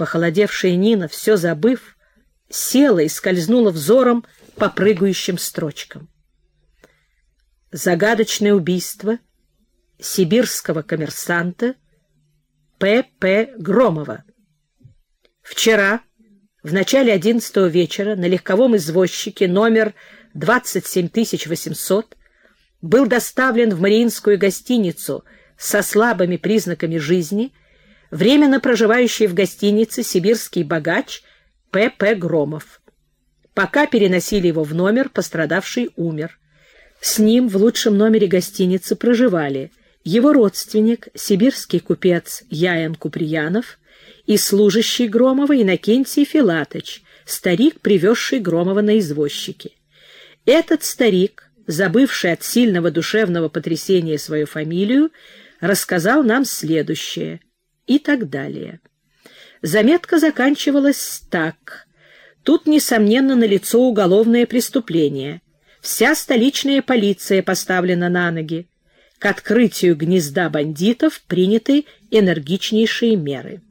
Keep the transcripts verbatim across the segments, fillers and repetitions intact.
Похолодевшая Нина, все забыв, села и скользнула взором по прыгающим строчкам. Загадочное убийство сибирского коммерсанта П П Громова. Вчера, в начале одиннадцатого вечера, на легковом извозчике номер двадцать семь тысяч восемьсот был доставлен в Мариинскую гостиницу со слабыми признаками жизни временно проживающий в гостинице сибирский богач П П Громов. Пока переносили его в номер, пострадавший умер. С ним в лучшем номере гостиницы проживали его родственник, сибирский купец Яен Куприянов, и служащий Громова Иннокентий Филатыч, старик, привезший Громова на извозчике. Этот старик, забывший от сильного душевного потрясения свою фамилию, рассказал нам следующее и так далее. Заметка заканчивалась так. Тут, несомненно, налицо уголовное преступление. Вся столичная полиция поставлена на ноги. К открытию гнезда бандитов приняты энергичнейшие меры.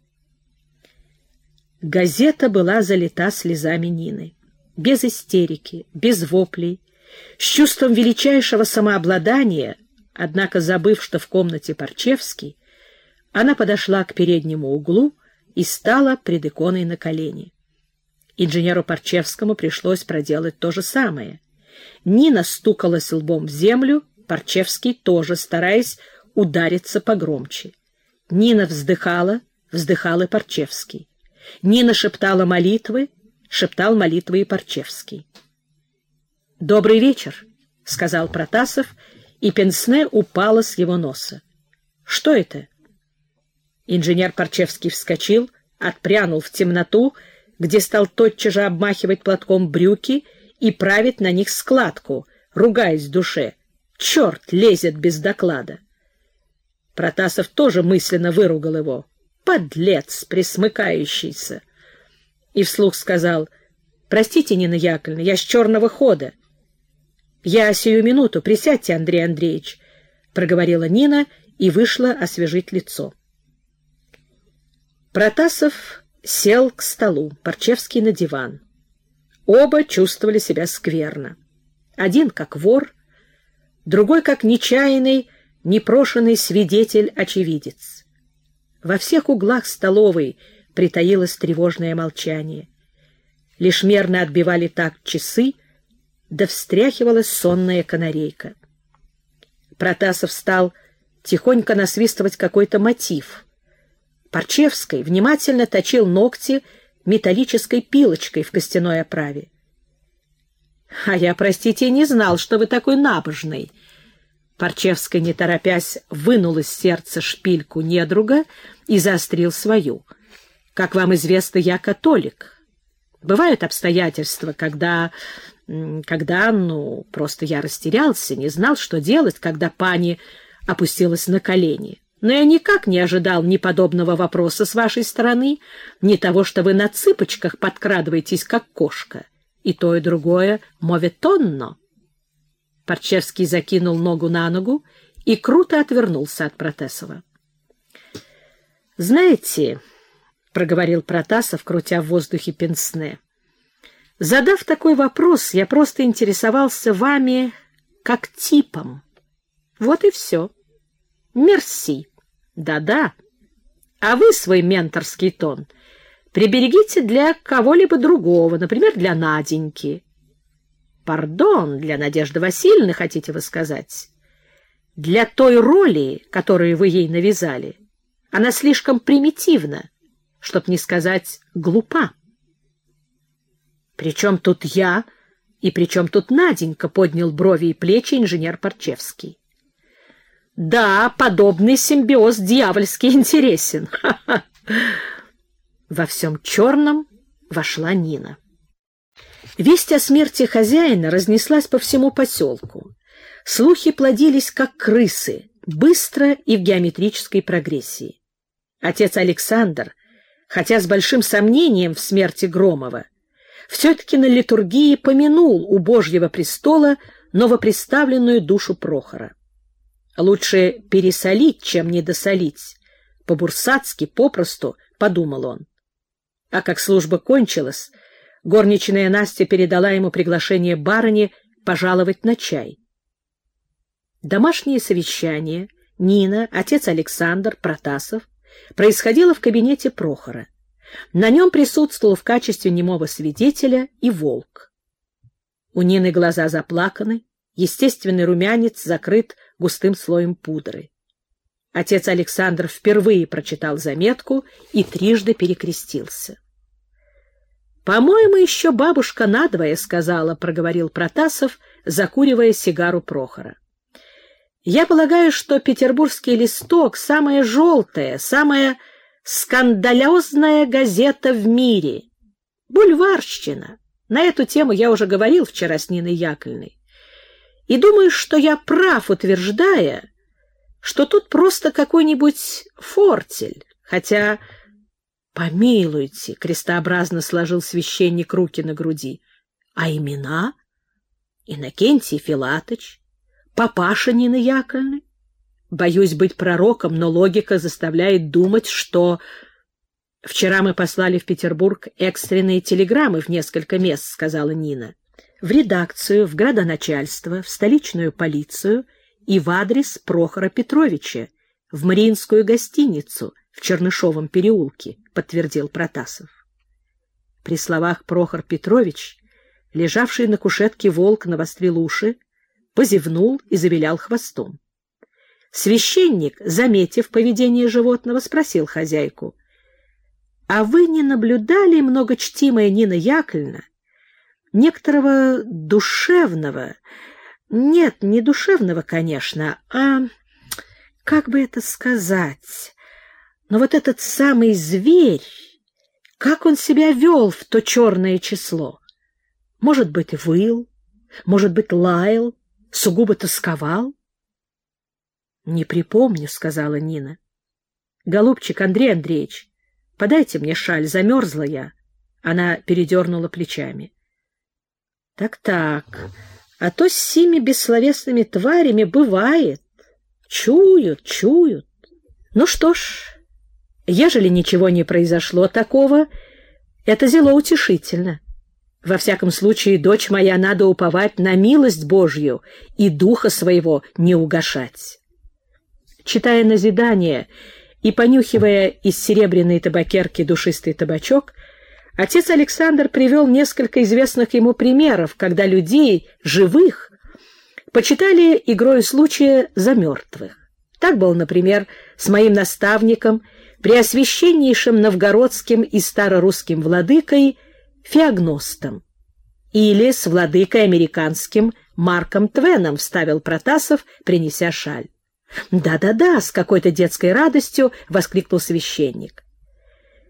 Газета была залита слезами Нины. Без истерики, без воплей, с чувством величайшего самообладания, однако забыв, что в комнате Парчевский, она подошла к переднему углу и стала пред иконой на колени. Инженеру Парчевскому пришлось проделать то же самое. Нина стукалась лбом в землю, Парчевский тоже, стараясь удариться погромче. Нина вздыхала, вздыхал и Парчевский. Нина шептала молитвы, шептал молитвы и Парчевский. «Добрый вечер», — сказал Протасов, и пенсне упало с его носа. «Что это?» Инженер Парчевский вскочил, отпрянул в темноту, где стал тотчас же обмахивать платком брюки и править на них складку, ругаясь в душе. «Черт лезет без доклада!» Протасов тоже мысленно выругал его. «Подлец присмыкающийся!» И вслух сказал: «Простите, Нина Яковлевна, я с черного хода». «Я сию минуту, присядьте, Андрей Андреевич», — проговорила Нина и вышла освежить лицо. Протасов сел к столу, Парчевский на диван. Оба чувствовали себя скверно. Один как вор, другой как нечаянный, непрошенный свидетель-очевидец. Во всех углах столовой притаилось тревожное молчание. Лишь мерно отбивали такт часы, да встряхивалась сонная канарейка. Протасов стал тихонько насвистывать какой-то мотив. Парчевский внимательно точил ногти металлической пилочкой в костяной оправе. — А я, простите, не знал, что вы такой набожный. Парчевский, не торопясь, вынул из сердца шпильку недруга и заострил свою. Как вам известно, я католик. Бывают обстоятельства, когда... когда, ну, просто я растерялся, не знал, что делать, когда пани опустилась на колени. Но я никак не ожидал ни подобного вопроса с вашей стороны, ни того, что вы на цыпочках подкрадываетесь, как кошка. И то, и другое моветонно. Парчевский закинул ногу на ногу и круто отвернулся от Протасова. — Знаете, — проговорил Протасов, крутя в воздухе пенсне, — задав такой вопрос, я просто интересовался вами как типом. Вот и все. Мерси. Да-да. А вы свой менторский тон приберегите для кого-либо другого, например, для Наденьки. Пардон, для Надежды Васильевны, хотите вы сказать? Для той роли, которую вы ей навязали. Она слишком примитивна, чтоб не сказать глупа. «Причем тут я и причем тут Наденька?» — поднял брови и плечи инженер Парчевский. «Да, подобный симбиоз дьявольски интересен. Ха-ха!» Во всем черном вошла Нина. Весть о смерти хозяина разнеслась по всему поселку. Слухи плодились, как крысы, быстро и в геометрической прогрессии. Отец Александр, хотя с большим сомнением в смерти Громова, все-таки на литургии помянул у Божьего престола новоприставленную душу Прохора. Лучше пересолить, чем недосолить. По-бурсацки, попросту, подумал он. А как служба кончилась, горничная Настя передала ему приглашение барыни пожаловать на чай. Домашнее совещание Нина, отец Александр, Протасов происходило в кабинете Прохора. На нем присутствовал в качестве немого свидетеля и Волк. У Нины глаза заплаканы, естественный румянец закрыт густым слоем пудры. Отец Александр впервые прочитал заметку и трижды перекрестился. — По-моему, еще бабушка надвое сказала, — проговорил Протасов, закуривая сигару Прохора. — Я полагаю, что петербургский листок — самая желтая, самая скандалезная газета в мире. Бульварщина. На эту тему я уже говорил вчера с Ниной Яковлевной. И думаю, что я прав, утверждая, что тут просто какой-нибудь фортель, хотя... Помилуйте, — крестообразно сложил священник руки на груди. А имена? Иннокентий Филатыч, папаша Нины Яковлевны. Боюсь быть пророком, но логика заставляет думать, что... Вчера мы послали в Петербург экстренные телеграммы в несколько мест, — сказала Нина. В редакцию, в градоначальство, в столичную полицию и в адрес Прохора Петровича, в Мариинскую гостиницу в Чернышовом переулке, — подтвердил Протасов. При словах Прохор Петрович, лежавший на кушетке Волк, навострил уши, позевнул и завилял хвостом. Священник, заметив поведение животного, спросил хозяйку: — А вы не наблюдали, многочтимая Нина Яковлевна, некоторого душевного, нет, не душевного, конечно, а, как бы это сказать, но вот этот самый зверь, как он себя вел в то черное число? Может быть, выл, может быть, лаял, сугубо тосковал? — Не припомню, — сказала Нина. — Голубчик, Андрей Андреевич, подайте мне шаль, замерзла я. Она передернула плечами. Так-так, а то с сими бессловесными тварями бывает. Чуют, чуют. Ну что ж, ежели ничего не произошло такого, это зело утешительно. Во всяком случае, дочь моя, надо уповать на милость Божью и духа своего не угашать. Читая назидание и понюхивая из серебряной табакерки душистый табачок, отец Александр привел несколько известных ему примеров, когда людей, живых, почитали игрою случая за мертвых. Так был, например, с моим наставником, преосвященнейшим новгородским и старорусским владыкой Феогностом, или с владыкой американским Марком Твеном, вставил Протасов, принеся шаль. «Да-да-да», — с какой-то детской радостью воскликнул священник.